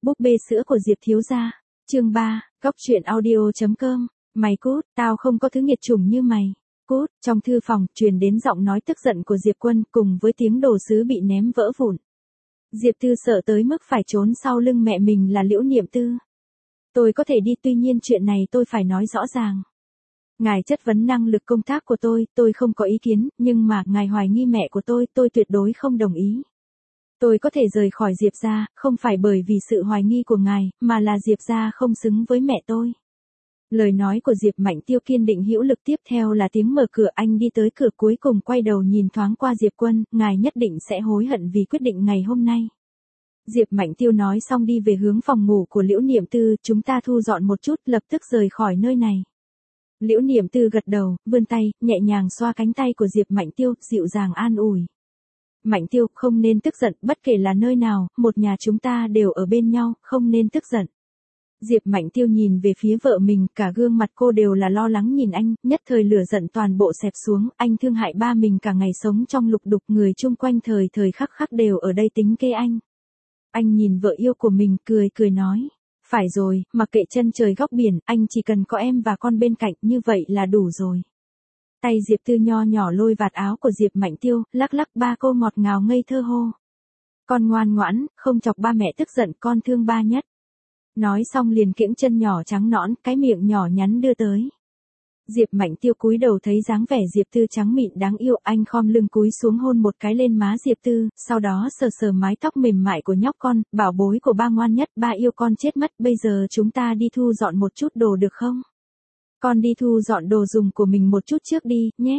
Búp bê sữa của Diệp thiếu gia. Chương 3, Góc truyện audio.com. Mày cút, tao không có thứ nghiệt chủng như mày. Cút, trong thư phòng truyền đến giọng nói tức giận của Diệp Quân cùng với tiếng đồ sứ bị ném vỡ vụn. Diệp Tư sợ tới mức phải trốn sau lưng mẹ mình là Liễu Niệm Tư. Tôi có thể đi, tuy nhiên chuyện này tôi phải nói rõ ràng. Ngài chất vấn năng lực công tác của tôi không có ý kiến, nhưng mà ngài hoài nghi mẹ của tôi tuyệt đối không đồng ý. Tôi có thể rời khỏi Diệp gia, không phải bởi vì sự hoài nghi của ngài, mà là Diệp gia không xứng với mẹ tôi. Lời nói của Diệp Mạnh Tiêu kiên định hữu lực, tiếp theo là tiếng mở cửa. Anh đi tới cửa, cuối cùng quay đầu nhìn thoáng qua Diệp Quân, ngài nhất định sẽ hối hận vì quyết định ngày hôm nay. Diệp Mạnh Tiêu nói xong đi về hướng phòng ngủ của Liễu Niệm Tư, chúng ta thu dọn một chút, lập tức rời khỏi nơi này. Liễu Niệm Tư gật đầu, vươn tay, nhẹ nhàng xoa cánh tay của Diệp Mạnh Tiêu, dịu dàng an ủi. Mạnh Tiêu, không nên tức giận, bất kể là nơi nào, một nhà chúng ta đều ở bên nhau, không nên tức giận. Diệp Mạnh Tiêu nhìn về phía vợ mình, cả gương mặt cô đều là lo lắng nhìn anh, nhất thời lửa giận toàn bộ xẹp xuống, anh thương hại ba mình cả ngày sống trong lục đục, người chung quanh thời thời khắc khắc đều ở đây tính kế anh. Anh nhìn vợ yêu của mình, cười nói, phải rồi, mặc kệ chân trời góc biển, anh chỉ cần có em và con bên cạnh, như vậy là đủ rồi. Tay Diệp Tư nho nhỏ lôi vạt áo của Diệp Mạnh Tiêu, lắc lắc, ba cô ngọt ngào ngây thơ hô. Con ngoan ngoãn, không chọc ba mẹ tức giận, con thương ba nhất. Nói xong liền kiễng chân nhỏ trắng nõn, cái miệng nhỏ nhắn đưa tới. Diệp Mạnh Tiêu cúi đầu thấy dáng vẻ Diệp Tư trắng mịn đáng yêu, anh khom lưng cúi xuống hôn một cái lên má Diệp Tư, sau đó sờ sờ mái tóc mềm mại của nhóc con, bảo bối của ba ngoan nhất, ba yêu con chết mất, bây giờ chúng ta đi thu dọn một chút đồ được không? Con đi thu dọn đồ dùng của mình một chút trước đi, nhé.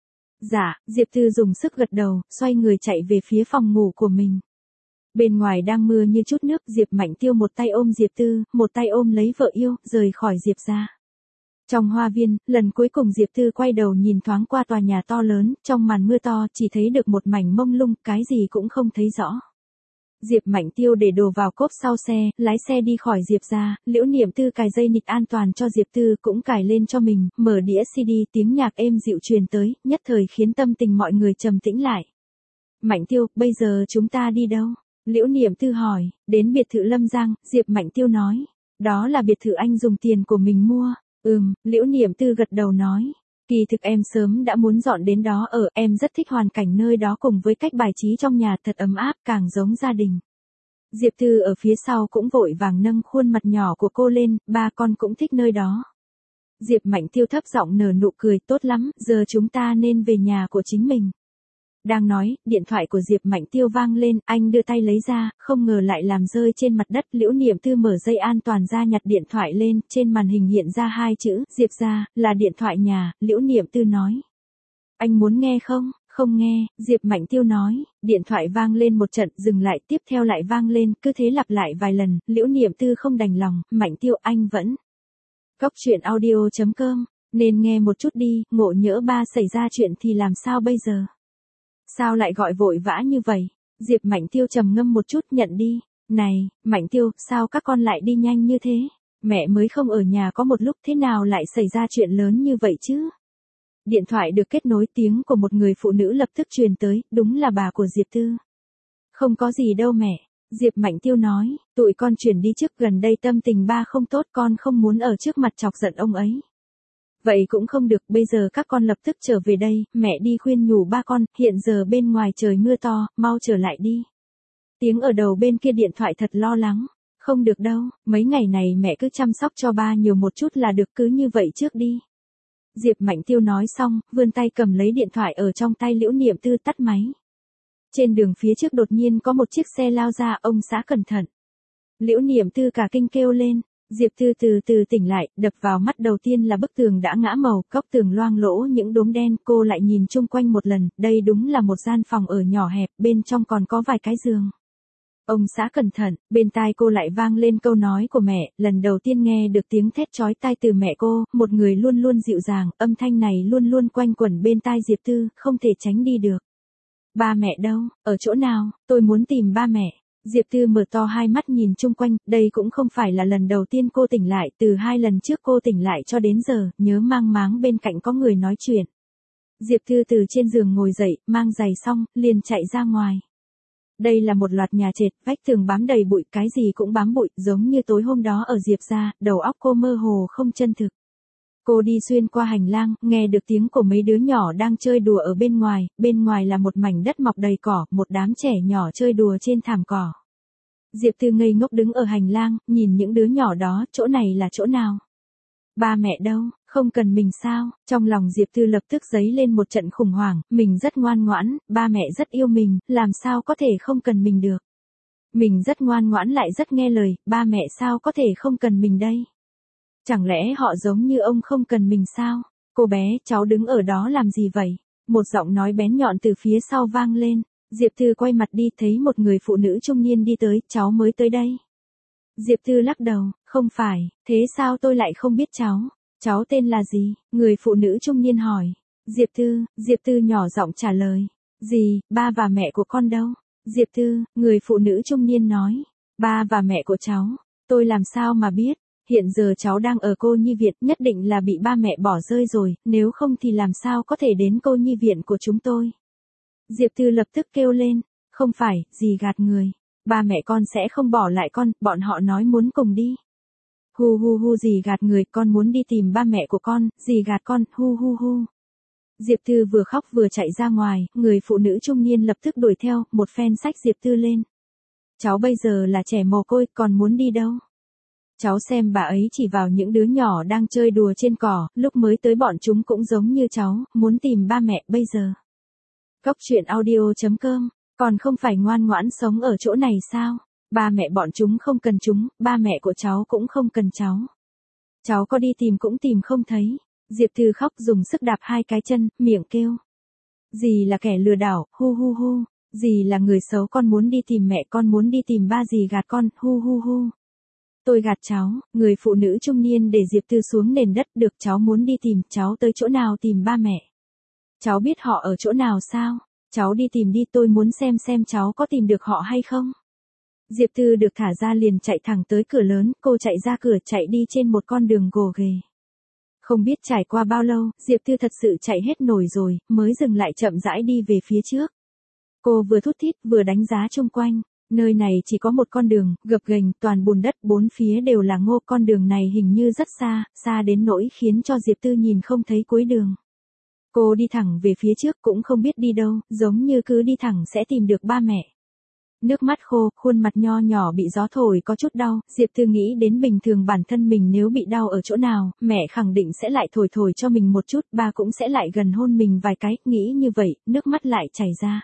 Dạ, Diệp Tư dùng sức gật đầu, xoay người chạy về phía phòng ngủ của mình. Bên ngoài đang mưa như chút nước, Diệp Mạnh Tiêu một tay ôm Diệp Tư, một tay ôm lấy vợ yêu, rời khỏi Diệp gia. Trong hoa viên, lần cuối cùng Diệp Tư quay đầu nhìn thoáng qua tòa nhà to lớn, trong màn mưa to chỉ thấy được một mảnh mông lung, cái gì cũng không thấy rõ. Diệp Mạnh Tiêu để đồ vào cốp sau xe, lái xe đi khỏi Diệp gia. Liễu Niệm Tư cài dây nịt an toàn cho Diệp Tư, cũng cài lên cho mình, mở đĩa CD, tiếng nhạc êm dịu truyền tới, nhất thời khiến tâm tình mọi người trầm tĩnh lại. Mạnh Tiêu, bây giờ chúng ta đi đâu? Liễu Niệm Tư hỏi. Đến biệt thự Lâm Giang, Diệp Mạnh Tiêu nói. Đó là biệt thự anh dùng tiền của mình mua. Liễu Niệm Tư gật đầu nói. Kỳ thực em sớm đã muốn dọn đến đó ở, em rất thích hoàn cảnh nơi đó cùng với cách bài trí trong nhà thật ấm áp, càng giống gia đình. Diệp Tư ở phía sau cũng vội vàng nâng khuôn mặt nhỏ của cô lên, ba con cũng thích nơi đó. Diệp Mạnh Tiêu thấp giọng nở nụ cười, tốt lắm, giờ chúng ta nên về nhà của chính mình. Đang nói, điện thoại của Diệp Mạnh Tiêu vang lên, anh đưa tay lấy ra, không ngờ lại làm rơi trên mặt đất. Liễu Niệm Tư mở dây an toàn ra nhặt điện thoại lên, trên màn hình hiện ra hai chữ, Diệp gia, là điện thoại nhà. Liễu Niệm Tư nói. Anh muốn nghe không? Không nghe, Diệp Mạnh Tiêu nói. Điện thoại vang lên một trận, dừng lại, tiếp theo lại vang lên, cứ thế lặp lại vài lần. Liễu Niệm Tư không đành lòng, Mạnh Tiêu anh vẫn. Góc truyện audio.com, nên nghe một chút đi, ngộ nhỡ ba xảy ra chuyện thì làm sao bây giờ? Sao lại gọi vội vã như vậy? Diệp Mạnh Tiêu trầm ngâm một chút, nhận đi. Này, Mạnh Tiêu, sao các con lại đi nhanh như thế? Mẹ mới không ở nhà có một lúc, thế nào lại xảy ra chuyện lớn như vậy chứ? Điện thoại được kết nối, tiếng của một người phụ nữ lập tức truyền tới, đúng là bà của Diệp Tư. Không có gì đâu mẹ. Diệp Mạnh Tiêu nói, tụi con chuyển đi trước, gần đây tâm tình ba không tốt, con không muốn ở trước mặt chọc giận ông ấy. Vậy cũng không được, bây giờ các con lập tức trở về đây, mẹ đi khuyên nhủ ba con, hiện giờ bên ngoài trời mưa to, mau trở lại đi. Tiếng ở đầu bên kia điện thoại thật lo lắng. Không được đâu, mấy ngày này mẹ cứ chăm sóc cho ba nhiều một chút là được, cứ như vậy trước đi. Diệp Mạnh Tiêu nói xong, vươn tay cầm lấy điện thoại ở trong tay Liễu Niệm Tư, tắt máy. Trên đường phía trước đột nhiên có một chiếc xe lao ra, ông xã cẩn thận. Liễu Niệm Tư cả kinh kêu lên. Diệp Tư từ từ tỉnh lại, đập vào mắt đầu tiên là bức tường đã ngã màu, góc tường loang lỗ những đốm đen, cô lại nhìn chung quanh một lần, đây đúng là một gian phòng ở nhỏ hẹp, bên trong còn có vài cái giường. Ông xã cẩn thận, bên tai cô lại vang lên câu nói của mẹ, lần đầu tiên nghe được tiếng thét chói tai từ mẹ cô, một người luôn luôn dịu dàng, âm thanh này luôn luôn quanh quẩn bên tai Diệp Tư, không thể tránh đi được. Ba mẹ đâu, ở chỗ nào, tôi muốn tìm ba mẹ. Diệp Tư mở to hai mắt nhìn chung quanh, đây cũng không phải là lần đầu tiên cô tỉnh lại, từ 2 lần trước cô tỉnh lại cho đến giờ, nhớ mang máng bên cạnh có người nói chuyện. Diệp Tư từ trên giường ngồi dậy, mang giày xong, liền chạy ra ngoài. Đây là một loạt nhà trệt, vách tường bám đầy bụi, cái gì cũng bám bụi, giống như tối hôm đó ở Diệp gia, đầu óc cô mơ hồ không chân thực. Cô đi xuyên qua hành lang, nghe được tiếng của mấy đứa nhỏ đang chơi đùa ở bên ngoài là một mảnh đất mọc đầy cỏ, một đám trẻ nhỏ chơi đùa trên thảm cỏ. Diệp Tư ngây ngốc đứng ở hành lang, nhìn những đứa nhỏ đó, chỗ này là chỗ nào? Ba mẹ đâu, không cần mình sao? Trong lòng Diệp Tư lập tức dấy lên một trận khủng hoảng, mình rất ngoan ngoãn, ba mẹ rất yêu mình, làm sao có thể không cần mình được? Mình rất ngoan ngoãn lại rất nghe lời, ba mẹ sao có thể không cần mình đây? Chẳng lẽ họ giống như ông không cần mình sao? Cô bé, cháu đứng ở đó làm gì vậy? Một giọng nói bén nhọn từ phía sau vang lên. Diệp Tư quay mặt đi thấy một người phụ nữ trung niên đi tới, cháu mới tới đây. Diệp Tư lắc đầu, không phải, thế sao tôi lại không biết cháu? Cháu tên là gì? Người phụ nữ trung niên hỏi. Diệp Tư nhỏ giọng trả lời. Gì, ba và mẹ của con đâu? Diệp Tư, người phụ nữ trung niên nói. Ba và mẹ của cháu, tôi làm sao mà biết? Hiện giờ cháu đang ở cô nhi viện, nhất định là bị ba mẹ bỏ rơi rồi, nếu không thì làm sao có thể đến cô nhi viện của chúng tôi. Diệp Tư lập tức kêu lên, không phải, dì gạt người. Ba mẹ con sẽ không bỏ lại con, bọn họ nói muốn cùng đi. Hu hu hu, dì gạt người, con muốn đi tìm ba mẹ của con, dì gạt con, hu hu hu. Diệp Tư vừa khóc vừa chạy ra ngoài, người phụ nữ trung niên lập tức đuổi theo, một phen xách Diệp Tư lên. Cháu bây giờ là trẻ mồ côi, còn muốn đi đâu? Cháu xem bà ấy chỉ vào những đứa nhỏ đang chơi đùa trên cỏ, lúc mới tới bọn chúng cũng giống như cháu, muốn tìm ba mẹ bây giờ. Cốc truyện audio.com, còn không phải ngoan ngoãn sống ở chỗ này sao? Ba mẹ bọn chúng không cần chúng, ba mẹ của cháu cũng không cần cháu. Cháu có đi tìm cũng tìm không thấy. Diệp Tư khóc dùng sức đạp hai cái chân, miệng kêu. Dì là kẻ lừa đảo, hu hu hu. Dì là người xấu, con muốn đi tìm mẹ, con muốn đi tìm ba, dì gạt con, hu hu hu. Tôi gạt cháu, người phụ nữ trung niên để Diệp Tư xuống nền đất, được, cháu muốn đi tìm, cháu tới chỗ nào tìm ba mẹ? Cháu biết họ ở chỗ nào sao? Cháu đi tìm đi, tôi muốn xem cháu có tìm được họ hay không? Diệp Tư được thả ra liền chạy thẳng tới cửa lớn, cô chạy ra cửa, chạy đi trên một con đường gồ ghề. Không biết trải qua bao lâu, Diệp Tư thật sự chạy hết nổi rồi, mới dừng lại chậm rãi đi về phía trước. Cô vừa thút thít vừa đánh giá xung quanh. Nơi này chỉ có một con đường, gập ghềnh, toàn bùn đất, bốn phía đều là ngô, con đường này hình như rất xa, xa đến nỗi khiến cho Diệp Tư nhìn không thấy cuối đường. Cô đi thẳng về phía trước cũng không biết đi đâu, giống như cứ đi thẳng sẽ tìm được ba mẹ. Nước mắt khô, khuôn mặt nho nhỏ bị gió thổi có chút đau, Diệp Tư nghĩ đến bình thường bản thân mình nếu bị đau ở chỗ nào, mẹ khẳng định sẽ lại thổi thổi cho mình một chút, ba cũng sẽ lại gần hôn mình vài cái, nghĩ như vậy, nước mắt lại chảy ra.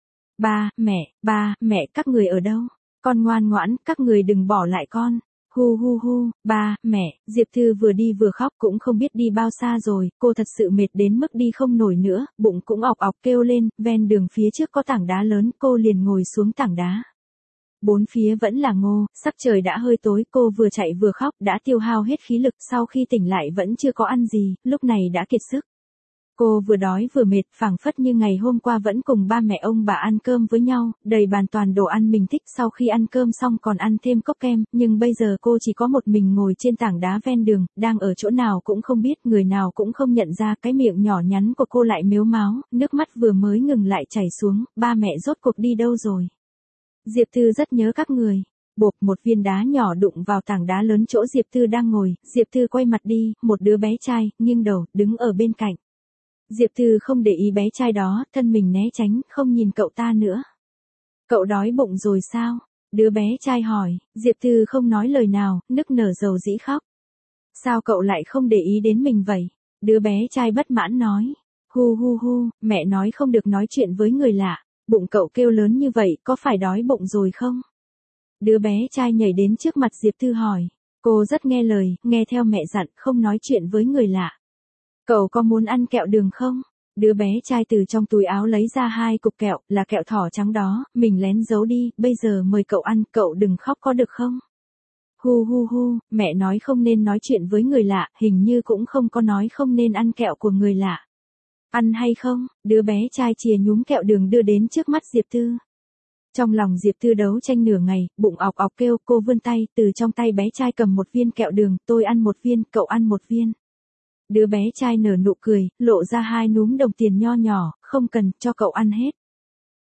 Ba, mẹ, các người ở đâu? Con ngoan ngoãn, các người đừng bỏ lại con. Hu hu hu, ba, mẹ, Diệp Tư vừa đi vừa khóc cũng không biết đi bao xa rồi, cô thật sự mệt đến mức đi không nổi nữa, bụng cũng ọc ọc kêu lên, ven đường phía trước có tảng đá lớn, cô liền ngồi xuống tảng đá. Bốn phía vẫn là ngô, sắc trời đã hơi tối, cô vừa chạy vừa khóc, đã tiêu hao hết khí lực, sau khi tỉnh lại vẫn chưa có ăn gì, lúc này đã kiệt sức. Cô vừa đói vừa mệt, phảng phất như ngày hôm qua vẫn cùng ba mẹ ông bà ăn cơm với nhau, đầy bàn toàn đồ ăn mình thích, sau khi ăn cơm xong còn ăn thêm cốc kem, nhưng bây giờ cô chỉ có một mình ngồi trên tảng đá ven đường, đang ở chỗ nào cũng không biết, người nào cũng không nhận ra, cái miệng nhỏ nhắn của cô lại mếu máo, nước mắt vừa mới ngừng lại chảy xuống, ba mẹ rốt cuộc đi đâu rồi? Diệp Tư rất nhớ các người. Bộp, một viên đá nhỏ đụng vào tảng đá lớn chỗ Diệp Tư đang ngồi, Diệp Tư quay mặt đi, một đứa bé trai, nghiêng đầu, đứng ở bên cạnh. Diệp Tư không để ý bé trai đó, thân mình né tránh, không nhìn cậu ta nữa. Cậu đói bụng rồi sao? Đứa bé trai hỏi, Diệp Tư không nói lời nào, nức nở dầu dĩ khóc. Sao cậu lại không để ý đến mình vậy? Đứa bé trai bất mãn nói. Hu hu hu, mẹ nói không được nói chuyện với người lạ. Bụng cậu kêu lớn như vậy, có phải đói bụng rồi không? Đứa bé trai nhảy đến trước mặt Diệp Tư hỏi. Cô rất nghe lời, nghe theo mẹ dặn, không nói chuyện với người lạ. Cậu có muốn ăn kẹo đường không? Đứa bé trai từ trong túi áo lấy ra 2 cục kẹo, là kẹo thỏ trắng đó, mình lén giấu đi, bây giờ mời cậu ăn, cậu đừng khóc có được không? Hu hu hu, mẹ nói không nên nói chuyện với người lạ, hình như cũng không có nói không nên ăn kẹo của người lạ. Ăn hay không? Đứa bé trai chìa nhúm kẹo đường đưa đến trước mắt Diệp Tư. Trong lòng Diệp Tư đấu tranh nửa ngày, bụng ọc ọc kêu, cô vươn tay, từ trong tay bé trai cầm một viên kẹo đường, tôi ăn một viên, cậu ăn một viên. Đứa bé trai nở nụ cười, lộ ra 2 núm đồng tiền nho nhỏ, không cần, cho cậu ăn hết.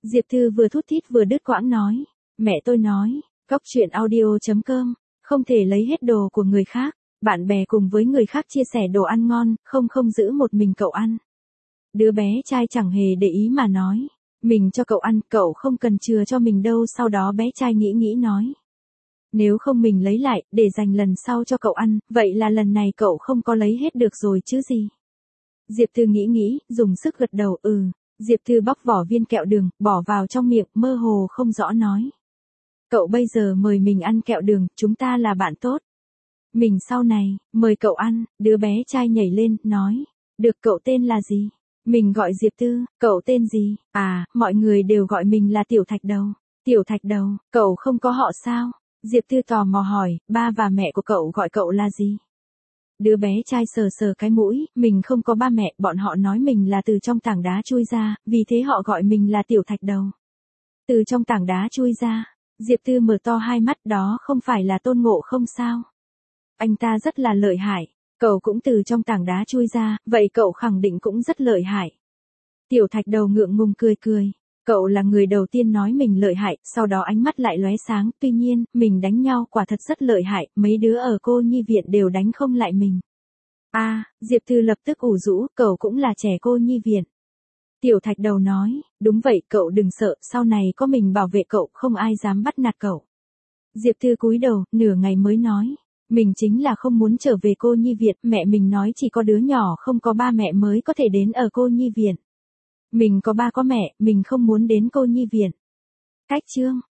Diệp Thư vừa thút thít vừa đứt quãng nói. Mẹ tôi nói, Cóc truyện audio.com, không thể lấy hết đồ của người khác, bạn bè cùng với người khác chia sẻ đồ ăn ngon, không giữ một mình cậu ăn. Đứa bé trai chẳng hề để ý mà nói. Mình cho cậu ăn, cậu không cần chừa cho mình đâu. Sau đó bé trai nghĩ nói. Nếu không mình lấy lại, để dành lần sau cho cậu ăn, vậy là lần này cậu không có lấy hết được rồi chứ gì. Diệp Thư nghĩ, dùng sức gật đầu, Diệp Thư bóc vỏ viên kẹo đường, bỏ vào trong miệng, mơ hồ không rõ nói. Cậu bây giờ mời mình ăn kẹo đường, chúng ta là bạn tốt. Mình sau này, mời cậu ăn, đứa bé trai nhảy lên, nói. Được, cậu tên là gì? Mình gọi Diệp Thư, cậu tên gì? À, mọi người đều gọi mình là Tiểu Thạch Đầu. Tiểu Thạch Đầu, cậu không có họ sao? Diệp Thư tò mò hỏi, ba và mẹ của cậu gọi cậu là gì? Đứa bé trai sờ cái mũi, mình không có ba mẹ, bọn họ nói mình là từ trong tảng đá chui ra, vì thế họ gọi mình là Tiểu Thạch Đầu. Từ trong tảng đá chui ra, Diệp Thư mở to hai mắt, đó không phải là Tôn Ngộ Không sao? Anh ta rất là lợi hại, cậu cũng từ trong tảng đá chui ra, vậy cậu khẳng định cũng rất lợi hại. Tiểu Thạch Đầu ngượng ngùng cười. Cậu là người đầu tiên nói mình lợi hại, sau đó ánh mắt lại lóe sáng, tuy nhiên, mình đánh nhau quả thật rất lợi hại, mấy đứa ở cô nhi viện đều đánh không lại mình. Diệp Thư lập tức ủ rũ, cậu cũng là trẻ cô nhi viện. Tiểu Thạch Đầu nói, đúng vậy, cậu đừng sợ, sau này có mình bảo vệ cậu, không ai dám bắt nạt cậu. Diệp Thư cúi đầu, nửa ngày mới nói, mình chính là không muốn trở về cô nhi viện, mẹ mình nói chỉ có đứa nhỏ không có ba mẹ mới có thể đến ở cô nhi viện. Mình có ba có mẹ, mình không muốn đến cô nhi viện. Cách chương